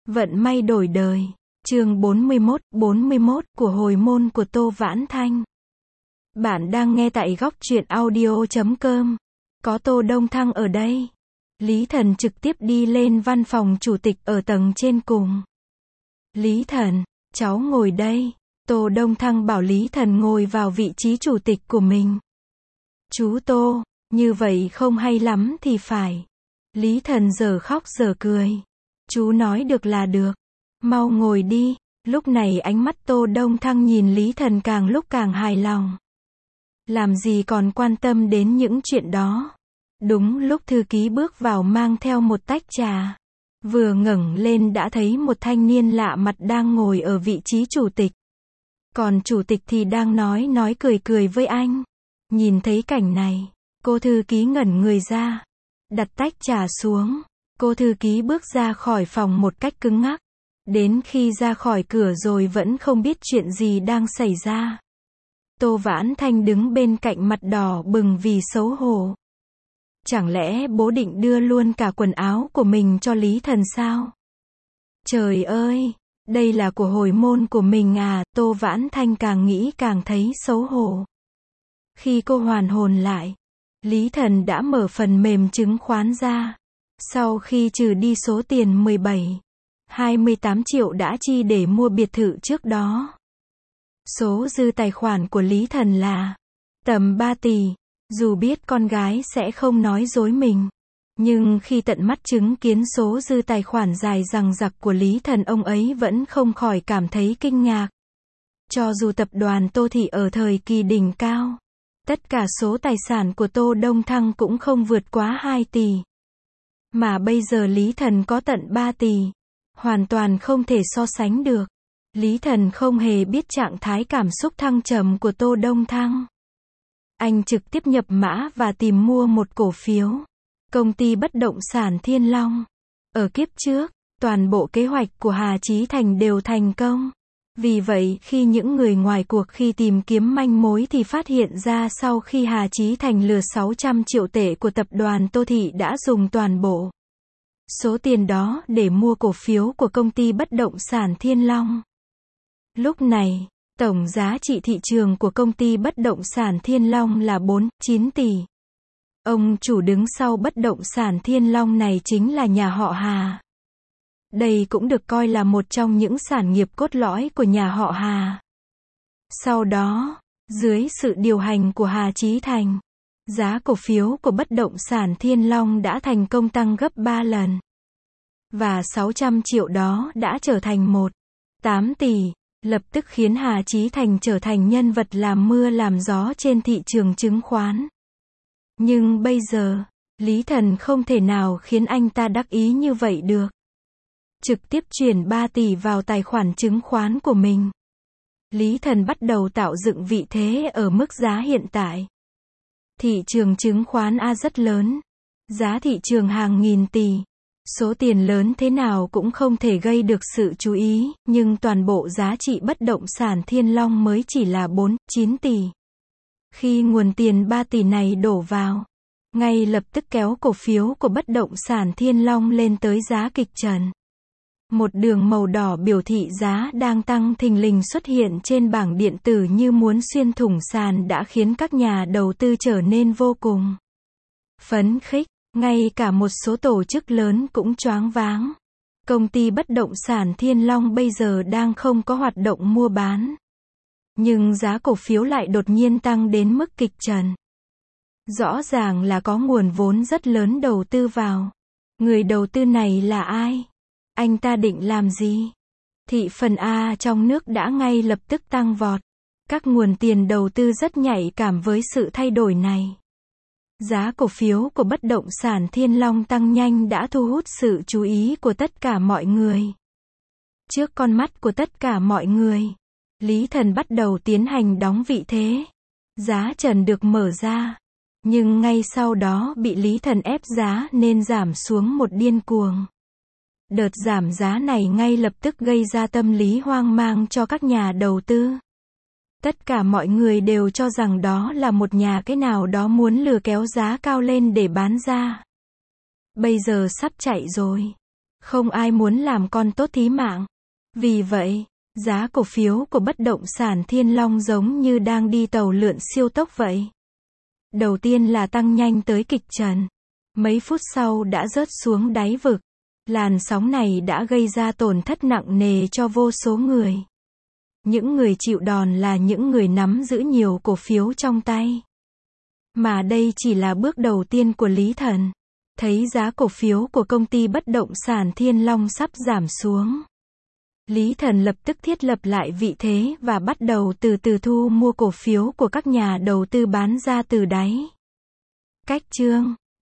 Vận may đổi đời. Chương 41 của hồi môn của Tô Vãn Thanh. Bạn đang nghe tại góc truyện audio.com. Có Tô Đông Thăng ở đây. Lý Thần trực tiếp đi lên văn phòng chủ tịch ở tầng trên cùng. Lý Thần, cháu ngồi đây. Tô Đông Thăng bảo Lý Thần ngồi vào vị trí chủ tịch của mình. Chú Tô, như vậy không hay lắm thì phải. Lý Thần giờ khóc giờ cười. Chú nói được là được. Mau ngồi đi. Lúc này ánh mắt Tô Đông Thăng nhìn Lý Thần càng lúc càng hài lòng. Làm gì còn quan tâm đến những chuyện đó. Đúng lúc thư ký bước vào mang theo một tách trà. Vừa ngẩng lên đã thấy một thanh niên lạ mặt đang ngồi ở vị trí chủ tịch. Còn chủ tịch thì đang nói cười với anh. Nhìn thấy cảnh này, cô thư ký ngẩn người ra. Đặt tách trà xuống. Cô thư ký bước ra khỏi phòng một cách cứng ngắc. Đến khi ra khỏi cửa rồi vẫn không biết chuyện gì đang xảy ra. Tô Vãn Thanh đứng bên cạnh mặt đỏ bừng vì xấu hổ. Chẳng lẽ bố định đưa luôn cả quần áo của mình cho Lý Thần sao? Trời ơi, đây là của hồi môn của mình à? Tô Vãn Thanh càng nghĩ càng thấy xấu hổ. Khi cô hoàn hồn lại, Lý Thần đã mở phần mềm chứng khoán ra. Sau khi trừ đi số tiền 28 triệu đã chi để mua biệt thự trước đó. Số dư tài khoản của Lý Thần là tầm 3 tỷ. Dù biết con gái sẽ không nói dối mình, nhưng khi tận mắt chứng kiến số dư tài khoản dài dằng dặc của Lý Thần, ông ấy vẫn không khỏi cảm thấy kinh ngạc. Cho dù tập đoàn Tô Thị ở thời kỳ đỉnh cao, tất cả số tài sản của Tô Đông Thăng cũng không vượt quá 2 tỷ. Mà bây giờ Lý Thần có tận 3 tỷ. Hoàn toàn không thể so sánh được. Lý Thần không hề biết trạng thái cảm xúc thăng trầm của Tô Đông Thăng. Anh trực tiếp nhập mã và tìm mua một cổ phiếu. Công ty bất động sản Thiên Long. Ở kiếp trước, toàn bộ kế hoạch của Hà Chí Thành đều thành công. Vì vậy, khi những người ngoài cuộc khi tìm kiếm manh mối thì phát hiện ra sau khi Hà Chí Thành lừa 600 triệu tệ của tập đoàn Tô Thị đã dùng toàn bộ số tiền đó để mua cổ phiếu của công ty bất động sản Thiên Long. Lúc này, tổng giá trị thị trường của công ty bất động sản Thiên Long là 9 tỷ. Ông chủ đứng sau bất động sản Thiên Long này chính là nhà họ Hà. Đây cũng được coi là một trong những sản nghiệp cốt lõi của nhà họ Hà. Sau đó, dưới sự điều hành của Hà Chí Thành, giá cổ phiếu của bất động sản Thiên Long đã thành công tăng gấp 3 lần. Và 600 triệu đó đã trở thành 8 tỷ, lập tức khiến Hà Chí Thành trở thành nhân vật làm mưa làm gió trên thị trường chứng khoán. Nhưng bây giờ, Lý Thần không thể nào khiến anh ta đắc ý như vậy được. Trực tiếp chuyển 3 tỷ vào tài khoản chứng khoán của mình. Lý Thần bắt đầu tạo dựng vị thế ở mức giá hiện tại. Thị trường chứng khoán A rất lớn. Giá thị trường hàng nghìn tỷ. Số tiền lớn thế nào cũng không thể gây được sự chú ý, nhưng toàn bộ giá trị bất động sản Thiên Long mới chỉ là 9 tỷ. Khi nguồn tiền 3 tỷ này đổ vào, ngay lập tức kéo cổ phiếu của bất động sản Thiên Long lên tới giá kịch trần. Một đường màu đỏ biểu thị giá đang tăng thình lình xuất hiện trên bảng điện tử như muốn xuyên thủng sàn đã khiến các nhà đầu tư trở nên vô cùng phấn khích. Ngay cả một số tổ chức lớn cũng choáng váng. Công ty bất động sản Thiên Long bây giờ đang không có hoạt động mua bán. Nhưng giá cổ phiếu lại đột nhiên tăng đến mức kịch trần. Rõ ràng là có nguồn vốn rất lớn đầu tư vào. Người đầu tư này là ai? Anh ta định làm gì? Thị phần A trong nước đã ngay lập tức tăng vọt. Các nguồn tiền đầu tư rất nhạy cảm với sự thay đổi này. Giá cổ phiếu của bất động sản Thiên Long tăng nhanh đã thu hút sự chú ý của tất cả mọi người. Trước con mắt của tất cả mọi người, Lý Thần bắt đầu tiến hành đóng vị thế. Giá trần được mở ra, nhưng ngay sau đó bị Lý Thần ép giá nên giảm xuống một điên cuồng. Đợt giảm giá này ngay lập tức gây ra tâm lý hoang mang cho các nhà đầu tư. Tất cả mọi người đều cho rằng đó là một nhà cái nào đó muốn lừa kéo giá cao lên để bán ra. Bây giờ sắp chạy rồi. Không ai muốn làm con tốt thí mạng. Vì vậy, giá cổ phiếu của bất động sản Thiên Long giống như đang đi tàu lượn siêu tốc vậy. Đầu tiên là tăng nhanh tới kịch trần. Mấy phút sau đã rớt xuống đáy vực. Làn sóng này đã gây ra tổn thất nặng nề cho vô số người. Những người chịu đòn là những người nắm giữ nhiều cổ phiếu trong tay. Mà đây chỉ là bước đầu tiên của Lý Thần. Thấy giá cổ phiếu của công ty bất động sản Thiên Long sắp giảm xuống. Lý Thần lập tức thiết lập lại vị thế và bắt đầu từ từ thu mua cổ phiếu của các nhà đầu tư bán ra từ đáy. Cách chương